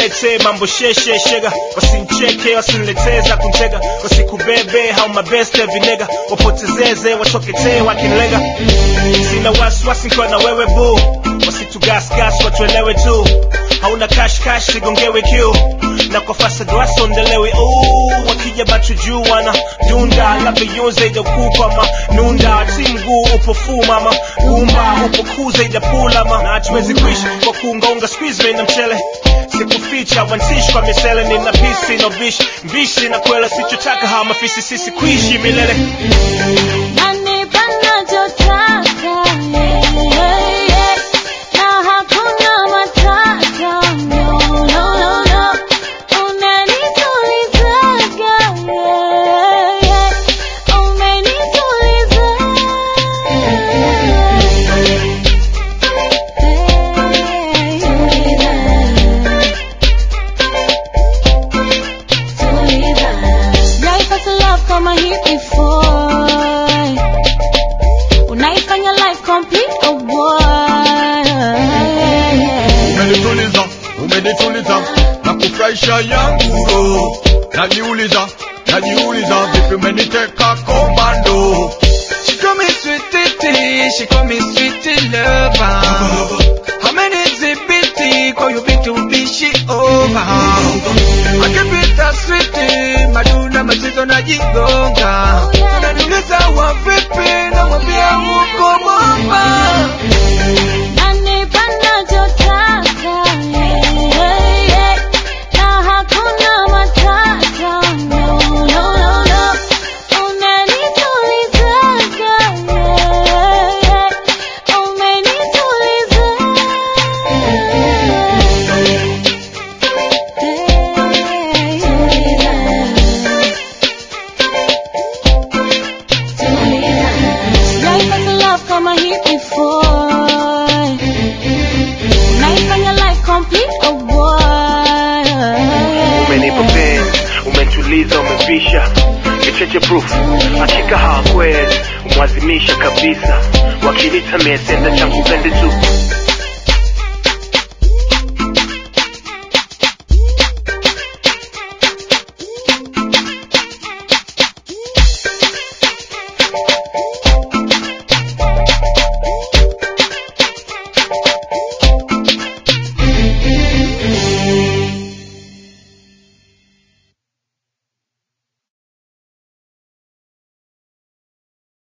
tete mambo sheshe shega, wasincheke wasinileteza kuntega, wasikubebe hao mabeste vinega, wapotezeze watokete wakinlega. Sina wasiwasi kwa na wewe boo, wasitugasgas watuelewe tu, hauna cash sigongewe kiu, na kwa fasa dwaso ndelewe wakija batu juu wana dunda, labda yunze ida kupama nunda, timgu upo fu mama gumba, upo kuze ida pula ma, na hatuwezi kuishi kwa kuungaunga squeeze me na mchele, sikuficha wantish kwa misele, nina pisi no bish mbishi na kwela, sichotaka hawa mafisi sisi kuishi milele. Nani bana jotaka na hakuna matata, no unanitulizaga, umenituliza. Sijaipata love kama hii before, unaifanya life complete, oh boy. Umenituliza na kufurahisha yangu roho, najiuliza vipi umeniteka komando. She call me sweetie, she call me sweetie lover. How many zibiti call you big to be she over? I keep it a sweetie, maduna machizo na jigonga. Unaniuliza wa vipi na mwambia uko mama. Nani bana jotaka na hakuna matata, no unanitulizaga, umenituliza. Sijaipata love kama hii before, unaifanya life complete, oh boy. Umenipa penzi, umetuliza, umevisha kicheche proof, hakika hawakwezi umwazimisha kabisa, wakinita mesenda changu pende tu.